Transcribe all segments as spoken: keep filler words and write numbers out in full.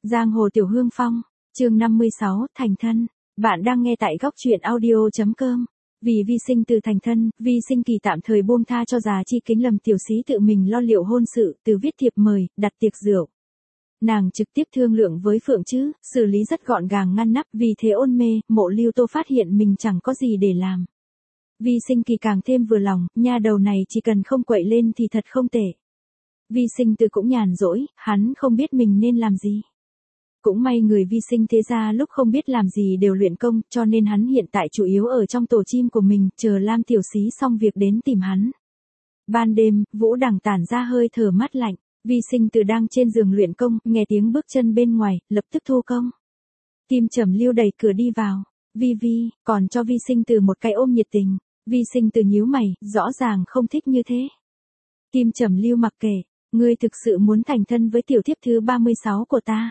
Giang hồ Tiểu Hương Phong, chương năm mươi sáu, thành thân. Bạn đang nghe tại góc truyện audio.com. Vì Vi Sinh từ thành thân, Vi Sinh Kỳ tạm thời buông tha cho Già Chi Kính Lầm tiểu sĩ tự mình lo liệu hôn sự, từ viết thiệp mời, đặt tiệc rượu. Nàng trực tiếp thương lượng với Phượng Trứ, xử lý rất gọn gàng ngăn nắp, vì thế ôn mê, Mộ Lưu Tô phát hiện mình chẳng có gì để làm. Vi Sinh Kỳ càng thêm vừa lòng, nha đầu này chỉ cần không quậy lên thì thật không tệ. Vi Sinh Từ cũng nhàn rỗi, hắn không biết mình nên làm gì. Cũng may người Vi Sinh thế gia lúc không biết làm gì đều luyện công, cho nên hắn hiện tại chủ yếu ở trong tổ chim của mình, chờ Lam tiểu sĩ xong việc đến tìm hắn. Ban đêm, Vũ Đằng tản ra hơi thở mát lạnh, Vi Sinh Từ đang trên giường luyện công, nghe tiếng bước chân bên ngoài, lập tức thu công. Kim Trầm Lưu đẩy cửa đi vào, Vi Vi, còn cho Vi Sinh Từ một cái ôm nhiệt tình. Vi Sinh Từ nhíu mày, rõ ràng không thích như thế. Kim Trầm Lưu mặc kệ, ngươi thực sự muốn thành thân với tiểu thiếp thứ ba mươi sáu của ta.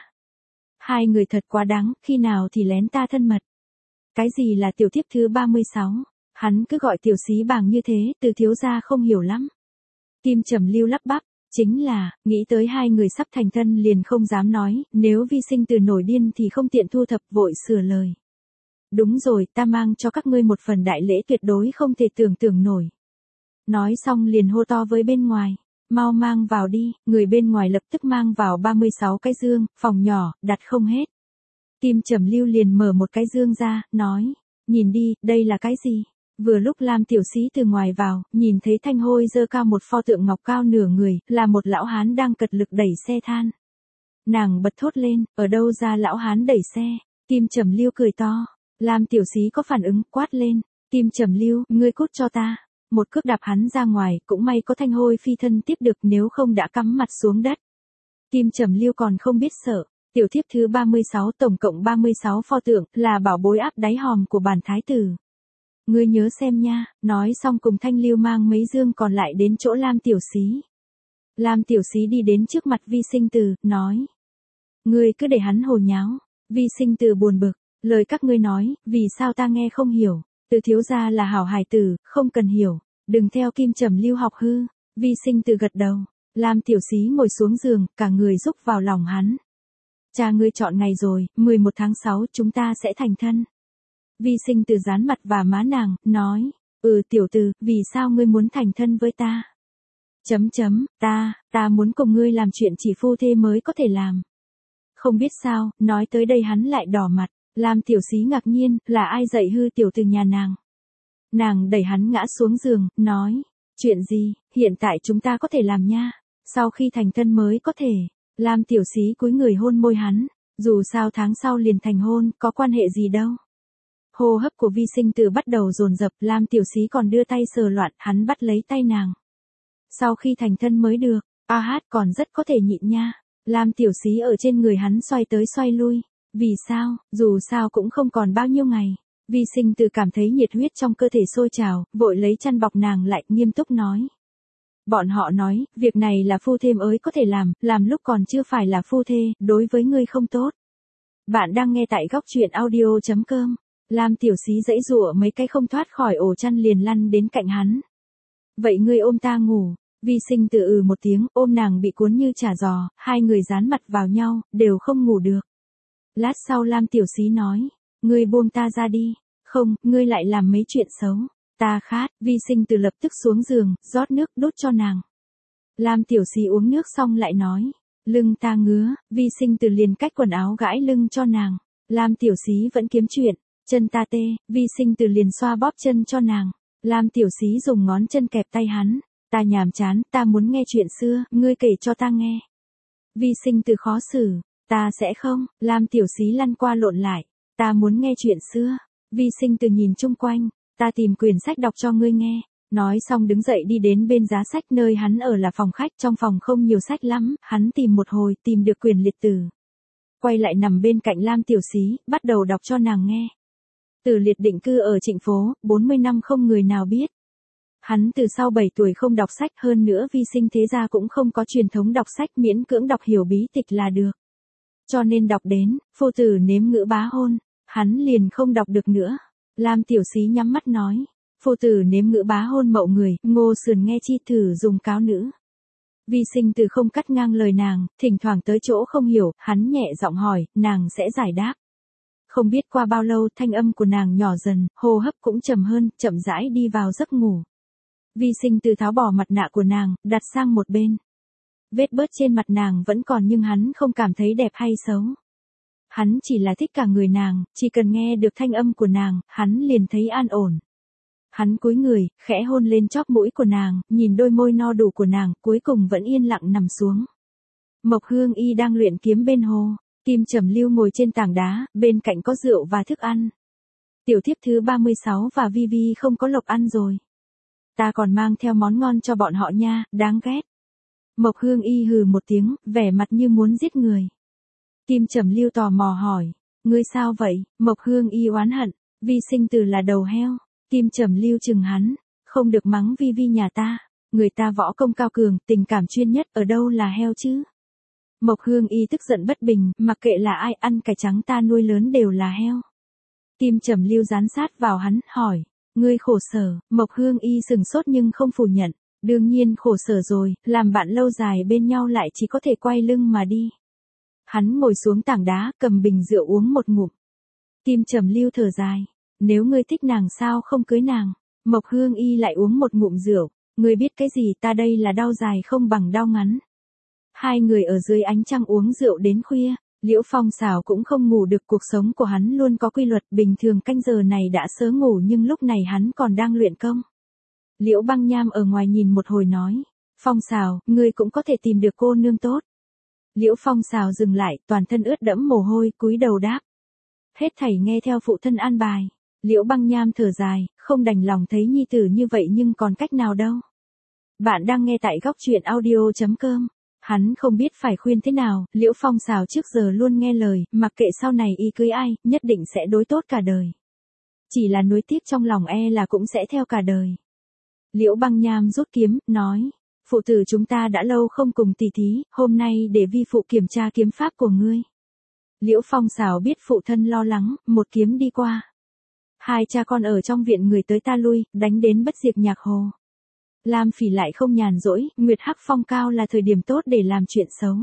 Hai người thật quá đáng, khi nào thì lén ta thân mật. Cái gì là tiểu thiếp thứ ba mươi sáu? Hắn cứ gọi tiểu xí bàng như thế, Từ thiếu gia không hiểu lắm. Kim Trầm Lưu lắp bắp, chính là, nghĩ tới hai người sắp thành thân liền không dám nói, nếu Vi Sinh Từ nổi điên thì không tiện thu thập, vội sửa lời. Đúng rồi, ta mang cho các ngươi một phần đại lễ tuyệt đối không thể tưởng tượng nổi. Nói xong liền hô to với bên ngoài. Mau mang vào đi, người bên ngoài lập tức mang vào ba mươi sáu cái dương, phòng nhỏ, đặt không hết. Kim Trầm Lưu liền mở một cái dương ra, nói, nhìn đi, đây là cái gì? Vừa lúc Lam tiểu sĩ từ ngoài vào, nhìn thấy Thanh Hôi giơ cao một pho tượng ngọc cao nửa người, là một lão hán đang cật lực đẩy xe than. Nàng bật thốt lên, ở đâu ra lão hán đẩy xe? Kim Trầm Lưu cười to, Lam tiểu sĩ có phản ứng, quát lên, Kim Trầm Lưu, ngươi cút cho ta. Một cước đạp hắn ra ngoài, cũng may có Thanh Hôi phi thân tiếp được, nếu không đã cắm mặt xuống đất. Kim Trầm Lưu còn không biết sợ, tiểu thiếp thứ ba mươi sáu, tổng cộng ba mươi sáu pho tượng, là bảo bối áp đáy hòm của bản thái tử. Ngươi nhớ xem nha, nói xong cùng Thanh Lưu mang mấy dương còn lại đến chỗ Lam tiểu xí. Lam tiểu xí đi đến trước mặt Vi Sinh Từ, nói. Ngươi cứ để hắn hồ nháo. Vi Sinh Từ buồn bực, lời các ngươi nói, vì sao ta nghe không hiểu. Từ thiếu gia là hảo hài tử, không cần hiểu, đừng theo Kim Trầm Lưu học hư. Vi Sinh Từ gật đầu, Lam tiểu xí ngồi xuống giường, cả người rúc vào lòng hắn. Cha ngươi chọn ngày rồi, mười một tháng sáu chúng ta sẽ thành thân. Vi Sinh Từ dán mặt và má nàng, nói, ừ tiểu từ, vì sao ngươi muốn thành thân với ta? Chấm chấm, ta, ta muốn cùng ngươi làm chuyện chỉ phu thê mới có thể làm. Không biết sao, nói tới đây hắn lại đỏ mặt. Lam tiểu xí ngạc nhiên, là ai dạy hư tiểu từ nhà nàng? Nàng đẩy hắn ngã xuống giường, nói, chuyện gì, hiện tại chúng ta có thể làm nha, sau khi thành thân mới có thể. Lam tiểu xí cúi người hôn môi hắn, dù sao tháng sau liền thành hôn, có quan hệ gì đâu. Hô hấp của Vi Sinh Từ bắt đầu dồn dập, Lam tiểu xí còn đưa tay sờ loạn, hắn bắt lấy tay nàng. Sau khi thành thân mới được, a hát còn rất có thể nhịn nha. Lam tiểu xí ở trên người hắn xoay tới xoay lui. Vì sao, dù sao cũng không còn bao nhiêu ngày. Vi Sinh Từ cảm thấy nhiệt huyết trong cơ thể sôi trào, vội lấy chăn bọc nàng lại, nghiêm túc nói. Bọn họ nói, việc này là phu thê mới có thể làm, làm lúc còn chưa phải là phu thê, đối với ngươi không tốt. Bạn đang nghe tại góc truyện audio.com. Lam tiểu xí dãy dụa mấy cái không thoát khỏi ổ chăn liền lăn đến cạnh hắn. Vậy ngươi ôm ta ngủ. Vi Sinh Từ ừ một tiếng, ôm nàng bị cuốn như chả giò, hai người dán mặt vào nhau, đều không ngủ được. Lát sau Lam tiểu xí nói, ngươi buông ta ra đi, không, ngươi lại làm mấy chuyện xấu, ta khát. Vi Sinh Từ lập tức xuống giường, rót nước đút cho nàng. Lam tiểu xí uống nước xong lại nói, lưng ta ngứa. Vi Sinh Từ liền cách quần áo gãi lưng cho nàng. Lam tiểu xí vẫn kiếm chuyện, chân ta tê. Vi Sinh Từ liền xoa bóp chân cho nàng. Lam tiểu xí dùng ngón chân kẹp tay hắn, ta nhàm chán, ta muốn nghe chuyện xưa, ngươi kể cho ta nghe. Vi Sinh Từ khó xử. Ta sẽ không. Lam tiểu xí lăn qua lộn lại, ta muốn nghe chuyện xưa. Vi Sinh Từ nhìn chung quanh, ta tìm quyển sách đọc cho ngươi nghe. Nói xong đứng dậy đi đến bên giá sách, nơi hắn ở là phòng khách, trong phòng không nhiều sách lắm, hắn tìm một hồi, tìm được quyển liệt tử. Quay lại nằm bên cạnh Lam tiểu xí, bắt đầu đọc cho nàng nghe. Tử Liệt định cư ở Trịnh Phố, bốn mươi năm không người nào biết. Hắn từ sau bảy tuổi không đọc sách, hơn nữa Vi Sinh thế gia cũng không có truyền thống đọc sách, miễn cưỡng đọc hiểu bí tịch là được. Cho nên đọc đến, phu tử nếm ngữ bá hôn, hắn liền không đọc được nữa. Lam tiểu xí nhắm mắt nói, phu tử nếm ngữ bá hôn mậu người, Ngô Sườn nghe chi thử dùng cáo nữ. Vi Sinh Từ không cắt ngang lời nàng, thỉnh thoảng tới chỗ không hiểu, hắn nhẹ giọng hỏi, nàng sẽ giải đáp. Không biết qua bao lâu thanh âm của nàng nhỏ dần, hô hấp cũng trầm hơn, chậm rãi đi vào giấc ngủ. Vi Sinh Từ tháo bỏ mặt nạ của nàng, đặt sang một bên. Vết bớt trên mặt nàng vẫn còn nhưng hắn không cảm thấy đẹp hay xấu. Hắn chỉ là thích cả người nàng, chỉ cần nghe được thanh âm của nàng, hắn liền thấy an ổn. Hắn cúi người, khẽ hôn lên chóp mũi của nàng, nhìn đôi môi no đủ của nàng, cuối cùng vẫn yên lặng nằm xuống. Mộc Hương Y đang luyện kiếm bên hồ, Kim Trầm Lưu ngồi trên tảng đá, bên cạnh có rượu và thức ăn. Tiểu thiếp thứ ba mươi sáu và Vi Vi không có lộc ăn rồi. Ta còn mang theo món ngon cho bọn họ nha, đáng ghét. Mộc Hương Y hừ một tiếng, vẻ mặt như muốn giết người. Kim Trầm Lưu tò mò hỏi, ngươi sao vậy? Mộc Hương Y oán hận, Vi Sinh Từ là đầu heo. Kim Trầm Lưu chừng hắn, không được mắng Vi Vi nhà ta, người ta võ công cao cường, tình cảm chuyên nhất, ở đâu là heo chứ? Mộc Hương Y tức giận bất bình, mặc kệ là ai ăn cải trắng ta nuôi lớn đều là heo. Kim Trầm Lưu dán sát vào hắn, hỏi, ngươi khổ sở? Mộc Hương Y sừng sốt nhưng không phủ nhận, đương nhiên khổ sở rồi, làm bạn lâu dài bên nhau lại chỉ có thể quay lưng mà đi. Hắn ngồi xuống tảng đá, cầm bình rượu uống một ngụm. Kim Trầm Lưu thở dài, nếu ngươi thích nàng sao không cưới nàng? Mộc Hương Y lại uống một ngụm rượu, ngươi biết cái gì, ta đây là đau dài không bằng đau ngắn. Hai người ở dưới ánh trăng uống rượu đến khuya, Liễu Phong Sào cũng không ngủ được, cuộc sống của hắn luôn có quy luật, bình thường canh giờ này đã sớ ngủ nhưng lúc này hắn còn đang luyện công. Liễu Băng Nham ở ngoài nhìn một hồi nói, Phong Sào, ngươi cũng có thể tìm được cô nương tốt. Liễu Phong Sào dừng lại, toàn thân ướt đẫm mồ hôi, cúi đầu đáp. Hết thảy nghe theo phụ thân an bài. Liễu Băng Nham thở dài, không đành lòng thấy nhi tử như vậy nhưng còn cách nào đâu. Bạn đang nghe tại góc truyện audio chấm com. Hắn không biết phải khuyên thế nào, Liễu Phong Sào trước giờ luôn nghe lời, mặc kệ sau này y cưới ai, nhất định sẽ đối tốt cả đời. Chỉ là nuối tiếc trong lòng e là cũng sẽ theo cả đời. Liễu Băng Nham rút kiếm, nói, phụ tử chúng ta đã lâu không cùng tỉ thí, hôm nay để vi phụ kiểm tra kiếm pháp của ngươi. Liễu Phong Sào biết phụ thân lo lắng, một kiếm đi qua. Hai cha con ở trong viện người tới ta lui, đánh đến bất diệt nhạc hồ. Lam Phỉ lại không nhàn rỗi, Nguyệt Hắc Phong cao là thời điểm tốt để làm chuyện xấu.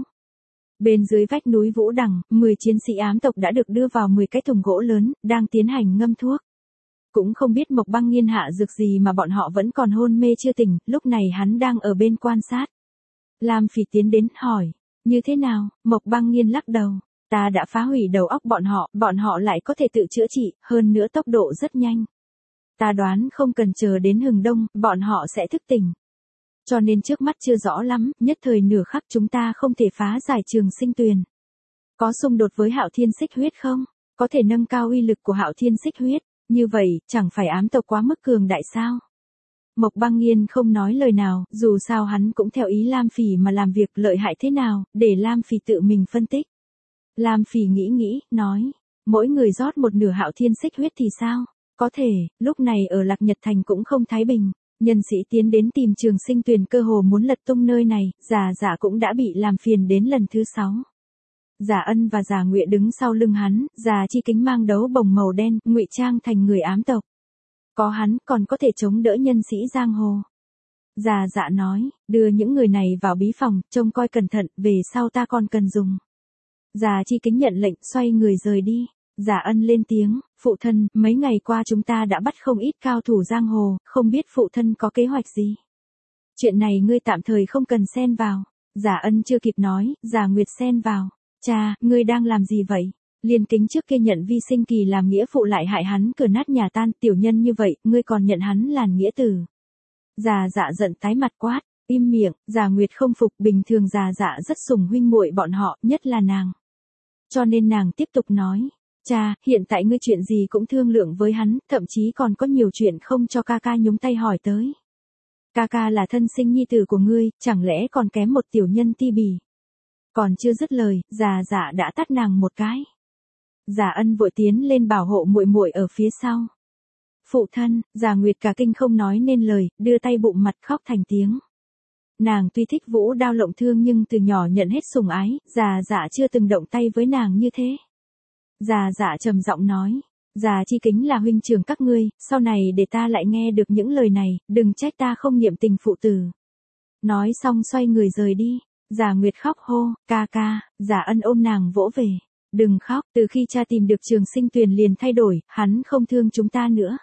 Bên dưới vách núi Vũ Đằng, mười chiến sĩ ám tộc đã được đưa vào mười cái thùng gỗ lớn, đang tiến hành ngâm thuốc. Cũng không biết Mộc Băng Nghiên hạ dược gì mà bọn họ vẫn còn hôn mê chưa tỉnh, lúc này hắn đang ở bên quan sát. Lam Phỉ tiến đến hỏi, như thế nào? Mộc Băng Nghiên lắc đầu, ta đã phá hủy đầu óc bọn họ, bọn họ lại có thể tự chữa trị, hơn nữa tốc độ rất nhanh. Ta đoán không cần chờ đến hừng đông, bọn họ sẽ thức tỉnh. Cho nên trước mắt chưa rõ lắm, nhất thời nửa khắc chúng ta không thể phá giải Trường Sinh Tuyền. Có xung đột với Hạo Thiên Xích Huyết không? Có thể nâng cao uy lực của Hạo Thiên Xích Huyết, như vậy, chẳng phải ám tộc quá mức cường đại sao? Mộc Băng Nghiên không nói lời nào, dù sao hắn cũng theo ý Lam Phỉ mà làm việc, lợi hại thế nào, để Lam Phỉ tự mình phân tích. Lam Phỉ nghĩ nghĩ, nói, mỗi người rót một nửa Hạo Thiên Xích Huyết thì sao? Có thể, lúc này ở Lạc Nhật Thành cũng không thái bình, nhân sĩ tiến đến tìm Trường Sinh Tuyền cơ hồ muốn lật tung nơi này, Già Dạ cũng đã bị làm phiền đến lần thứ sáu. Già Ân và Già Ngụy đứng sau lưng hắn, Già Chi Kính mang đấu bồng màu đen, ngụy trang thành người ám tộc. Có hắn, còn có thể chống đỡ nhân sĩ giang hồ. Già Dạ nói, đưa những người này vào bí phòng, trông coi cẩn thận, về sau ta còn cần dùng. Già Chi Kính nhận lệnh, xoay người rời đi. Già Ân lên tiếng, phụ thân, mấy ngày qua chúng ta đã bắt không ít cao thủ giang hồ, không biết phụ thân có kế hoạch gì. Chuyện này ngươi tạm thời không cần xen vào. Già Ân chưa kịp nói, Già Nguyệt xen vào. Cha, ngươi đang làm gì vậy? Liên Kính trước kia nhận Vi Sinh Kỳ làm nghĩa phụ lại hại hắn cửa nát nhà tan, tiểu nhân như vậy, ngươi còn nhận hắn làm nghĩa tử. Già Dạ giận tái mặt quát, im miệng. Già Nguyệt không phục, bình thường Già Dạ rất sủng huynh muội bọn họ, nhất là nàng. Cho nên nàng tiếp tục nói, cha, hiện tại ngươi chuyện gì cũng thương lượng với hắn, thậm chí còn có nhiều chuyện không cho ca ca nhúng tay hỏi tới. Ca ca là thân sinh nhi tử của ngươi, chẳng lẽ còn kém một tiểu nhân ti bì. Còn chưa dứt lời, Già Dạ đã tát nàng một cái. Già Ân vội tiến lên bảo hộ muội muội ở phía sau. Phụ thân, Già Nguyệt cả kinh không nói nên lời, đưa tay bụng mặt khóc thành tiếng. Nàng tuy thích vũ đao lộng thương nhưng từ nhỏ nhận hết sủng ái, Già Dạ chưa từng động tay với nàng như thế. Già Dạ trầm giọng nói, Già Chi Kính là huynh trưởng các ngươi, sau này để ta lại nghe được những lời này, đừng trách ta không niệm tình phụ tử. Nói xong xoay người rời đi. Già Nguyệt khóc hô, ca ca, Già Ân ôm nàng vỗ về. Đừng khóc, từ khi cha tìm được Trường Sinh Tuyền liền thay đổi, hắn không thương chúng ta nữa.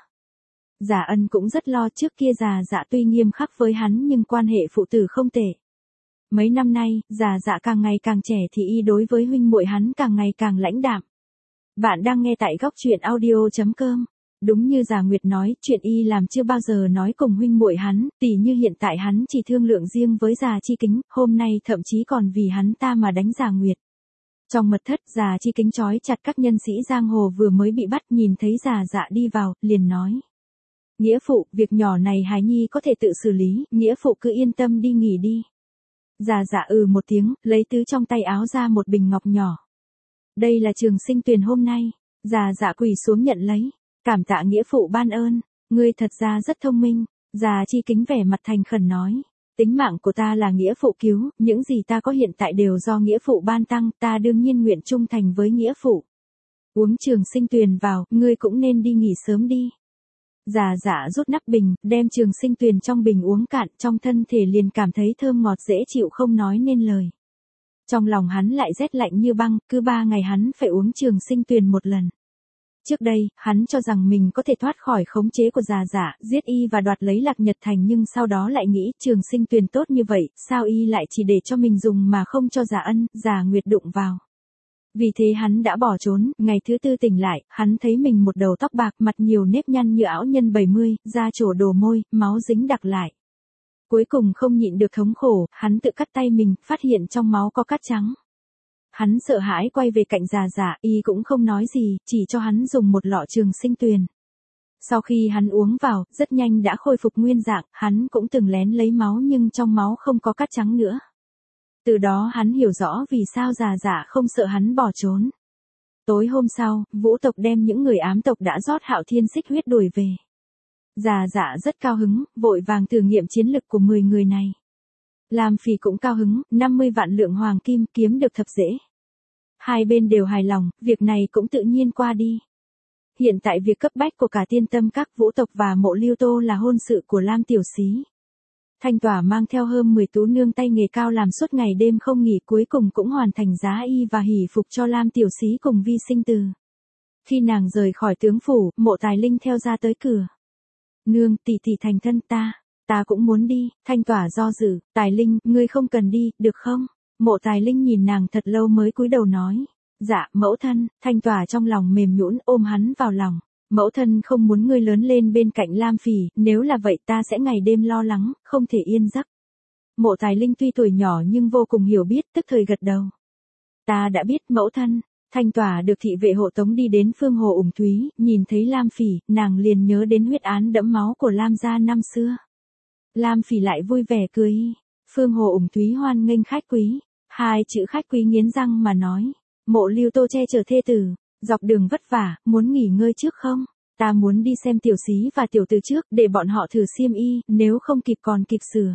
Già Ân cũng rất lo, trước kia Già Dạ tuy nghiêm khắc với hắn nhưng quan hệ phụ tử không tệ. Mấy năm nay, Già Dạ càng ngày càng trẻ thì y đối với huynh muội hắn càng ngày càng lãnh đạm. Bạn đang nghe tại góc truyện audio chấm com. Đúng như Già Nguyệt nói, chuyện y làm chưa bao giờ nói cùng huynh muội hắn, tỉ như hiện tại hắn chỉ thương lượng riêng với Già Chi Kính, hôm nay thậm chí còn vì hắn ta mà đánh Già Nguyệt. Trong mật thất, Già Chi Kính trói chặt các nhân sĩ giang hồ vừa mới bị bắt, nhìn thấy Già Dạ đi vào, liền nói: Nghĩa phụ, việc nhỏ này Hài Nhi có thể tự xử lý, nghĩa phụ cứ yên tâm đi nghỉ đi. Già Dạ ừ một tiếng, lấy tứ trong tay áo ra một bình ngọc nhỏ. Đây là Trường Sinh Tuyền hôm nay. Già Dạ quỳ xuống nhận lấy. Cảm tạ nghĩa phụ ban ơn, ngươi thật ra rất thông minh. Già Chi Kính vẻ mặt thành khẩn nói: Tính mạng của ta là nghĩa phụ cứu, những gì ta có hiện tại đều do nghĩa phụ ban tăng, ta đương nhiên nguyện trung thành với nghĩa phụ. Uống Trường Sinh Tuyền vào, ngươi cũng nên đi nghỉ sớm đi. Già Dạ rút nắp bình, đem Trường Sinh Tuyền trong bình uống cạn, trong thân thể liền cảm thấy thơm ngọt dễ chịu không nói nên lời. Trong lòng hắn lại rét lạnh như băng, cứ ba ngày hắn phải uống Trường Sinh Tuyền một lần. Trước đây, hắn cho rằng mình có thể thoát khỏi khống chế của Già Dạ, giết y và đoạt lấy Lạc Nhật Thành, nhưng sau đó lại nghĩ Trường Sinh Tuyền tốt như vậy, sao y lại chỉ để cho mình dùng mà không cho Già Ân, Già Nguyệt đụng vào. Vì thế hắn đã bỏ trốn, ngày thứ tư tỉnh lại, hắn thấy mình một đầu tóc bạc, mặt nhiều nếp nhăn như ảo nhân bảy mươi, da trổ đổ môi, máu dính đặc lại. Cuối cùng không nhịn được thống khổ, hắn tự cắt tay mình, phát hiện trong máu có cát trắng. Hắn sợ hãi quay về cạnh Già Dạ, y cũng không nói gì, chỉ cho hắn dùng một lọ Trường Sinh Tuyền. Sau khi hắn uống vào, rất nhanh đã khôi phục nguyên dạng, hắn cũng từng lén lấy máu nhưng trong máu không có cát trắng nữa. Từ đó hắn hiểu rõ vì sao Già Dạ không sợ hắn bỏ trốn. Tối hôm sau, Vũ tộc đem những người ám tộc đã rót Hạo Thiên Xích huyết đuổi về. Già Dạ rất cao hứng, vội vàng thử nghiệm chiến lực của mười người này. Lam Phỉ cũng cao hứng, năm mươi vạn lượng hoàng kim kiếm được thập dễ. Hai bên đều hài lòng, việc này cũng tự nhiên qua đi. Hiện tại việc cấp bách của cả Tiên Tâm Các, Vũ tộc và Mộ Lưu Tô là hôn sự của Lam Tiểu Xí. Thanh Tỏa mang theo hơn mười tú nương tay nghề cao làm suốt ngày đêm không nghỉ, cuối cùng cũng hoàn thành giá y và hỷ phục cho Lam Tiểu Xí cùng Vi Sinh Từ. Khi nàng rời khỏi tướng phủ, Mộ Tài Linh theo ra tới cửa. Nương, tỷ tỷ thành thân ta, ta cũng muốn đi. Thanh Tỏa do dự, Tài Linh, ngươi không cần đi, được không? Mộ Tài Linh nhìn nàng thật lâu mới cúi đầu nói: Dạ, mẫu thân. Thanh Tỏa trong lòng mềm nhũn ôm hắn vào lòng. Mẫu thân không muốn ngươi lớn lên bên cạnh Lam Phỉ, nếu là vậy ta sẽ ngày đêm lo lắng, không thể yên giấc. Mộ Tài Linh tuy tuổi nhỏ nhưng vô cùng hiểu biết, tức thời gật đầu. Ta đã biết mẫu thân. Thanh Tỏa được thị vệ hộ tống đi đến Phương Hồ Ủng Thúy, nhìn thấy Lam Phỉ, nàng liền nhớ đến huyết án đẫm máu của Lam gia năm xưa. Lam Phỉ lại vui vẻ cười. Phương Hồ Ủng Thúy hoan nghênh khách quý. Hai chữ khách quý nghiến răng mà nói: Mộ Lưu Tô che chở thê tử, dọc đường vất vả, muốn nghỉ ngơi trước không? Ta muốn đi xem Tiểu Xí và Tiểu Từ trước, để bọn họ thử xiêm y, nếu không kịp còn kịp sửa.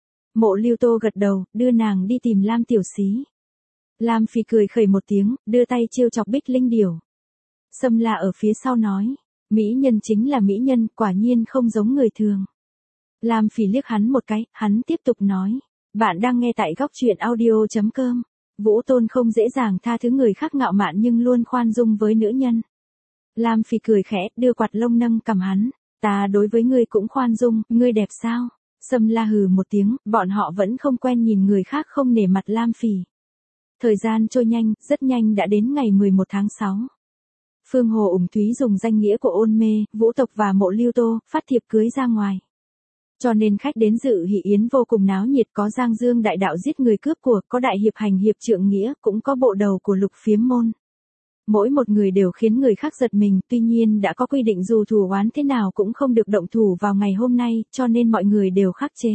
Mộ Lưu Tô gật đầu, đưa nàng đi tìm Lam Tiểu Xí. Lam Phỉ cười khẩy một tiếng, đưa tay trêu chọc Bích Linh Điểu. Sâm La ở phía sau nói: Mỹ nhân chính là mỹ nhân, quả nhiên không giống người thường. Lam Phỉ liếc hắn một cái, hắn tiếp tục nói: Bạn đang nghe tại góc truyện audio chấm com. Vũ Tôn không dễ dàng tha thứ người khác ngạo mạn nhưng luôn khoan dung với nữ nhân. Lam Phỉ cười khẽ, đưa quạt lông nâng cằm hắn. Ta đối với ngươi cũng khoan dung, ngươi đẹp sao? Sâm La hừ một tiếng, bọn họ vẫn không quen nhìn người khác không nể mặt Lam Phỉ. Thời gian trôi nhanh, rất nhanh đã đến ngày mười một tháng sáu. Phương Hồ Ủng Thúy dùng danh nghĩa của Ôn Mê, Vũ tộc và Mộ Lưu Tô, phát thiệp cưới ra ngoài. Cho nên khách đến dự hỷ yến vô cùng náo nhiệt, có Giang Dương đại đạo giết người cướp của, có đại hiệp hành hiệp trượng nghĩa, cũng có bộ đầu của Lục Phiếm Môn. Mỗi một người đều khiến người khác giật mình, tuy nhiên đã có quy định dù thù oán thế nào cũng không được động thủ vào ngày hôm nay, cho nên mọi người đều khắc chế.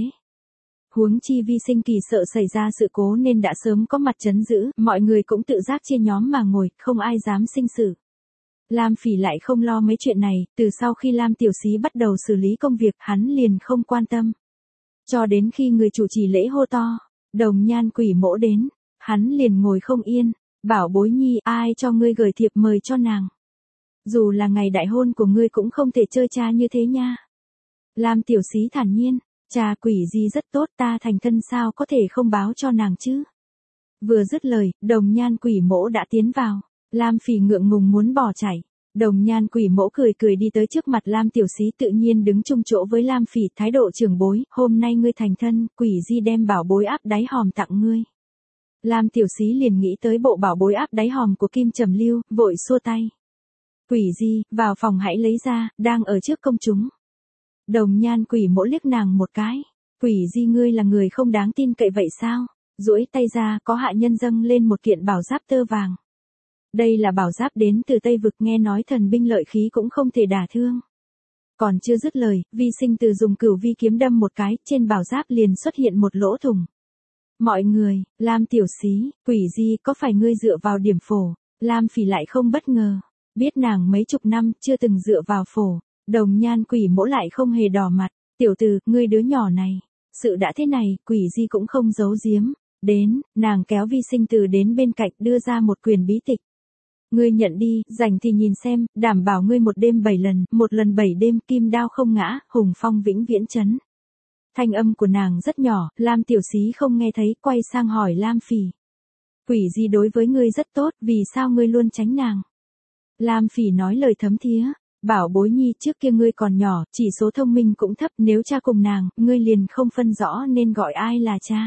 Huống chi Vi Sinh Kỳ sợ xảy ra sự cố nên đã sớm có mặt trấn giữ, mọi người cũng tự giác chia nhóm mà ngồi, không ai dám sinh sự. Lam Phỉ lại không lo mấy chuyện này, từ sau khi Lam Tiểu Xí bắt đầu xử lý công việc, hắn liền không quan tâm. Cho đến khi người chủ trì lễ hô to, Đồng Nhan Quỷ Mỗ đến, hắn liền ngồi không yên, bảo Bối Nhi, ai cho ngươi gửi thiệp mời cho nàng. Dù là ngày đại hôn của ngươi cũng không thể chơi cha như thế nha. Lam Tiểu Xí thản nhiên, Cha Quỷ Di rất tốt, ta thành thân sao có thể không báo cho nàng chứ. Vừa dứt lời, Đồng Nhan Quỷ Mỗ đã tiến vào. Lam Phỉ ngượng ngùng muốn bỏ chạy. Đồng Nhan Quỷ Mỗ cười cười đi tới trước mặt Lam tiểu sĩ, tự nhiên đứng chung chỗ với Lam Phỉ, thái độ trưởng bối, hôm nay ngươi thành thân, Quỷ Di đem bảo bối áp đáy hòm tặng ngươi. Lam tiểu sĩ liền nghĩ tới bộ bảo bối áp đáy hòm của Kim Trầm Lưu, vội xua tay. Quỷ Di, vào phòng hãy lấy ra, đang ở trước công chúng. Đồng Nhan Quỷ Mỗ liếc nàng một cái. Quỷ Di, ngươi là người không đáng tin cậy vậy sao? Duỗi tay ra, có hạ nhân dâng lên một kiện bảo giáp tơ vàng. Đây là bảo giáp đến từ Tây Vực, nghe nói thần binh lợi khí cũng không thể đả thương. Còn chưa dứt lời, Vi Sinh Từ dùng cửu vi kiếm đâm một cái, trên bảo giáp liền xuất hiện một lỗ thủng. Mọi người, Lam tiểu xí, Quỷ Di, có phải ngươi dựa vào điểm phổ? Lam Phỉ lại không bất ngờ. Biết nàng mấy chục năm chưa từng dựa vào phổ. Đồng Nhan Quỷ Mỗ lại không hề đỏ mặt. Tiểu tử, ngươi đứa nhỏ này. Sự đã thế này, Quỷ Di cũng không giấu giếm. Đến, nàng kéo Vi Sinh Từ đến bên cạnh, đưa ra một quyển bí tịch. Ngươi nhận đi, rảnh thì nhìn xem, đảm bảo ngươi một đêm bảy lần, một lần bảy đêm, kim đao không ngã, hùng phong vĩnh viễn chấn. Thanh âm của nàng rất nhỏ, Lam tiểu xí không nghe thấy, quay sang hỏi Lam Phỉ. Quỷ Di đối với ngươi rất tốt, vì sao ngươi luôn tránh nàng? Lam Phỉ nói lời thấm thía. Bảo bối nhi, trước kia ngươi còn nhỏ, chỉ số thông minh cũng thấp, nếu cha cùng nàng, ngươi liền không phân rõ nên gọi ai là cha.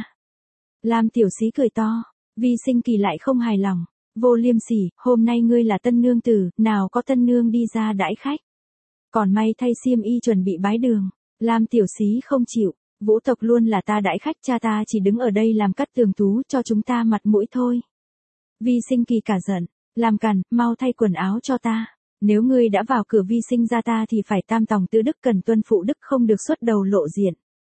Lam tiểu xí cười to. Vi Sinh Kỳ lại không hài lòng. Vô Liêm Sỉ, hôm nay ngươi là tân nương tử, nào có tân nương đi ra đãi khách. Còn may thay xiêm y chuẩn bị bái đường. Lam tiểu xí không chịu. Vũ tộc luôn là ta đãi khách, cha ta chỉ đứng ở đây làm cắt tường tú cho chúng ta mặt mũi thôi. Vi Sinh Kỳ cả giận. Làm càn, mau thay quần áo cho ta. Nếu ngươi đã vào cửa Vi Sinh gia ta thì phải tam tòng tứ đức, cần tuân phụ đức, không được xuất đầu lộ diện.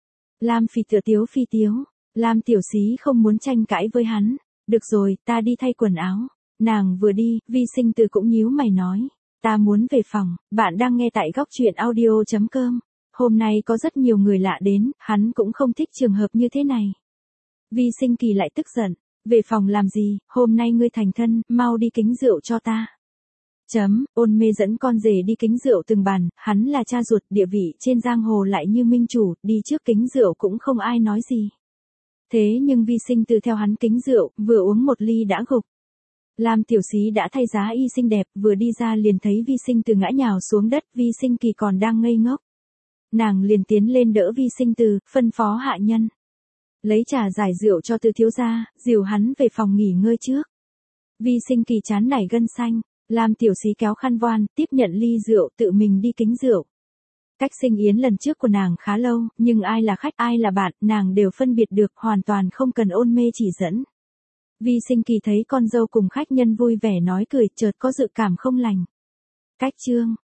Lam Phỉ tựa tiếu phi tiếu. Lam tiểu xí không muốn tranh cãi với hắn. Được rồi, ta đi thay quần áo. Nàng vừa đi, Vi Sinh Từ cũng nhíu mày nói. Ta muốn về phòng. Bạn đang nghe tại góc truyện audio chấm com. Hôm nay có rất nhiều người lạ đến, hắn cũng không thích trường hợp như thế này. Vi Sinh Kỳ lại tức giận. Về phòng làm gì, hôm nay ngươi thành thân, mau đi kính rượu cho ta. Chấm, Ôn Mê dẫn con rể đi kính rượu từng bàn, hắn là cha ruột, địa vị trên giang hồ lại như minh chủ, đi trước kính rượu cũng không ai nói gì. Thế nhưng Vi Sinh Từ theo hắn kính rượu, vừa uống một ly đã gục. Lam tiểu xí đã thay giá y xinh đẹp, vừa đi ra liền thấy Vi Sinh Từ ngã nhào xuống đất, Vi Sinh Kỳ còn đang ngây ngốc. Nàng liền tiến lên đỡ Vi Sinh Từ, phân phó hạ nhân. Lấy trà giải rượu cho Từ thiếu gia, dìu hắn về phòng nghỉ ngơi trước. Vi Sinh Kỳ chán nảy gân xanh. Lam tiểu xí kéo khăn voan, tiếp nhận ly rượu, tự mình đi kính rượu. Cách sinh yến lần trước của nàng khá lâu, nhưng ai là khách ai là bạn, nàng đều phân biệt được, hoàn toàn không cần Ôn Mê chỉ dẫn. Vi Sinh Kỳ thấy con dâu cùng khách nhân vui vẻ nói cười, chợt có dự cảm không lành. Cách chương,